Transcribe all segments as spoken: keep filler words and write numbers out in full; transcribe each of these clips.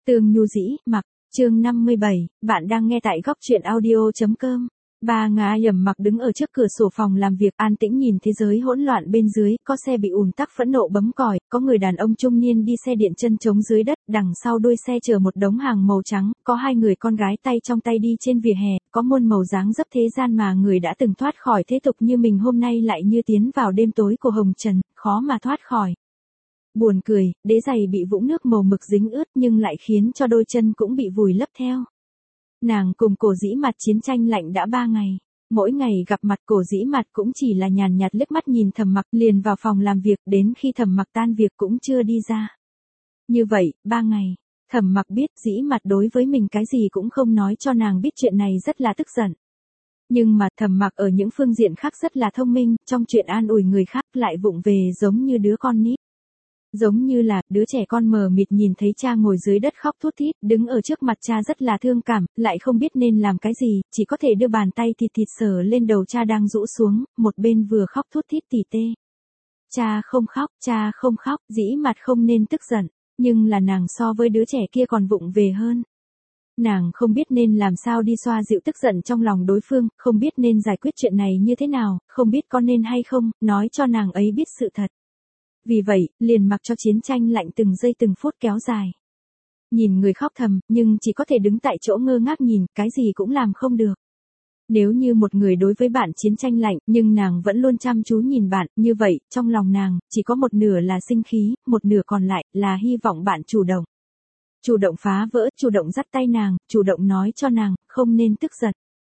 Tương Nhu Dĩ, Mặc, chương năm mươi bảy, bạn đang nghe tại góc truyện audio.com. Ba Ngà Yầm Mặc đứng ở trước cửa sổ phòng làm việc, an tĩnh nhìn thế giới hỗn loạn bên dưới, có xe bị ùn tắc phẫn nộ bấm còi, có người đàn ông trung niên đi xe điện chân trống dưới đất, đằng sau đuôi xe chở một đống hàng màu trắng, có hai người con gái tay trong tay đi trên vỉa hè, có muôn màu dáng dấp thế gian mà người đã từng thoát khỏi thế tục như mình hôm nay lại như tiến vào đêm tối của hồng trần, khó mà thoát khỏi. Buồn cười, đế giày bị vũng nước màu mực dính ướt nhưng lại khiến cho đôi chân cũng bị vùi lấp theo. Nàng cùng Cổ Dĩ Mạt chiến tranh lạnh đã ba ngày. Mỗi ngày gặp mặt Cổ Dĩ Mạt cũng chỉ là nhàn nhạt liếc mắt nhìn Thẩm Mặc liền vào phòng làm việc, đến khi Thẩm Mặc tan việc cũng chưa đi ra. Như vậy, ba ngày, Thẩm Mặc biết Dĩ Mạt đối với mình cái gì cũng không nói cho nàng biết, chuyện này rất là tức giận. Nhưng mà Thẩm Mặc ở những phương diện khác rất là thông minh, trong chuyện an ủi người khác lại vụng về giống như đứa con nít. Giống như là, đứa trẻ con mờ mịt nhìn thấy cha ngồi dưới đất khóc thút thít, đứng ở trước mặt cha rất là thương cảm, lại không biết nên làm cái gì, chỉ có thể đưa bàn tay thịt thịt sờ lên đầu cha đang rũ xuống, một bên vừa khóc thút thít tỉ tê. Cha không khóc, cha không khóc, Dĩ Mạt không nên tức giận, nhưng là nàng so với đứa trẻ kia còn vụng về hơn. Nàng không biết nên làm sao đi xoa dịu tức giận trong lòng đối phương, không biết nên giải quyết chuyện này như thế nào, không biết có nên hay không, nói cho nàng ấy biết sự thật. Vì vậy, liền mặc cho chiến tranh lạnh từng giây từng phút kéo dài. Nhìn người khóc thầm, nhưng chỉ có thể đứng tại chỗ ngơ ngác nhìn, cái gì cũng làm không được. Nếu như một người đối với bạn chiến tranh lạnh, nhưng nàng vẫn luôn chăm chú nhìn bạn, như vậy, trong lòng nàng, chỉ có một nửa là sinh khí, một nửa còn lại, là hy vọng bạn chủ động. Chủ động phá vỡ, chủ động dắt tay nàng, chủ động nói cho nàng, không nên tức giận.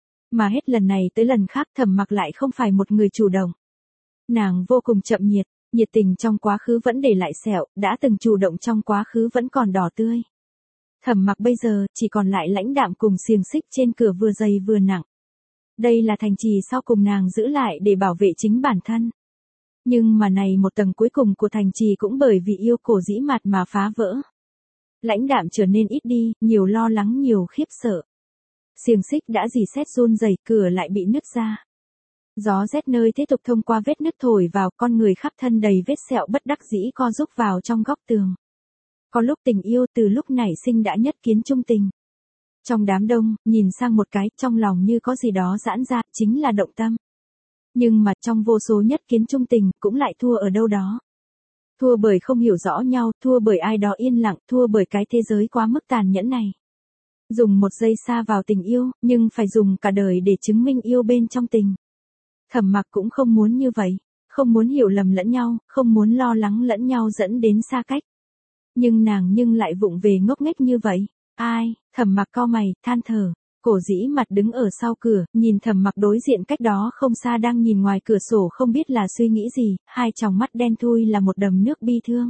Mà hết lần này tới lần khác Thẩm Mặc lại không phải một người chủ động. Nàng vô cùng chậm nhiệt. Nhiệt tình trong quá khứ vẫn để lại sẹo, đã từng chủ động trong quá khứ vẫn còn đỏ tươi. Thẩm Mặc bây giờ, chỉ còn lại lãnh đạm cùng xiềng xích trên cửa vừa dày vừa nặng. Đây là thành trì sau cùng nàng giữ lại để bảo vệ chính bản thân. Nhưng mà này một tầng cuối cùng của thành trì cũng bởi vì yêu Cổ Dĩ Mạt mà phá vỡ. Lãnh đạm trở nên ít đi, nhiều lo lắng nhiều khiếp sợ. Xiềng xích đã rỉ sét run rẩy, cửa lại bị nứt ra. Gió rét nơi thế tục thông qua vết nứt thổi vào, con người khắp thân đầy vết sẹo bất đắc dĩ co rúc vào trong góc tường. Có lúc tình yêu từ lúc nảy sinh đã nhất kiến chung tình. Trong đám đông, nhìn sang một cái, trong lòng như có gì đó giãn ra, chính là động tâm. Nhưng mà trong vô số nhất kiến chung tình, cũng lại thua ở đâu đó. Thua bởi không hiểu rõ nhau, thua bởi ai đó yên lặng, thua bởi cái thế giới quá mức tàn nhẫn này. Dùng một giây xa vào tình yêu, nhưng phải dùng cả đời để chứng minh yêu bên trong tình. Thẩm Mặc cũng không muốn như vậy, không muốn hiểu lầm lẫn nhau, không muốn lo lắng lẫn nhau dẫn đến xa cách. Nhưng nàng nhưng lại vụng về ngốc nghếch như vậy. Ai? Thẩm Mặc cau mày, than thở. Cổ Dĩ Mạt đứng ở sau cửa, nhìn Thẩm Mặc đối diện cách đó không xa đang nhìn ngoài cửa sổ không biết là suy nghĩ gì, hai tròng mắt đen thui là một đầm nước bi thương.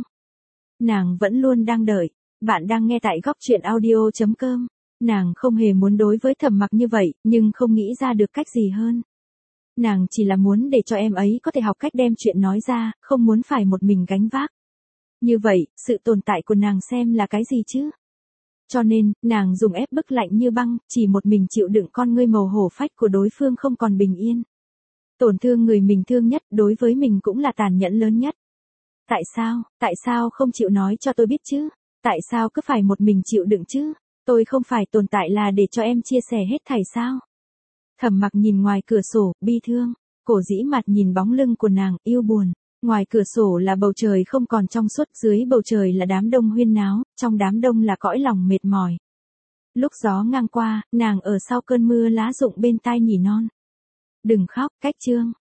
Nàng vẫn luôn đang đợi. Bạn đang nghe tại góc truyện audio.com. Nàng không hề muốn đối với Thẩm Mặc như vậy, nhưng không nghĩ ra được cách gì hơn. Nàng chỉ là muốn để cho em ấy có thể học cách đem chuyện nói ra, không muốn phải một mình gánh vác. Như vậy, sự tồn tại của nàng xem là cái gì chứ? Cho nên, nàng dùng ép bức lạnh như băng, chỉ một mình chịu đựng con ngươi màu hổ phách của đối phương không còn bình yên. Tổn thương người mình thương nhất, đối với mình cũng là tàn nhẫn lớn nhất. Tại sao, tại sao không chịu nói cho tôi biết chứ? Tại sao cứ phải một mình chịu đựng chứ? Tôi không phải tồn tại là để cho em chia sẻ hết thảy sao? Thẩm Mặc nhìn ngoài cửa sổ, bi thương. Cổ Dĩ Mạt nhìn bóng lưng của nàng, yêu buồn. Ngoài cửa sổ là bầu trời không còn trong suốt, dưới bầu trời là đám đông huyên náo, trong đám đông là cõi lòng mệt mỏi. Lúc gió ngang qua, nàng ở sau cơn mưa lá rụng bên tai nhỉ non. Đừng khóc, cách chương.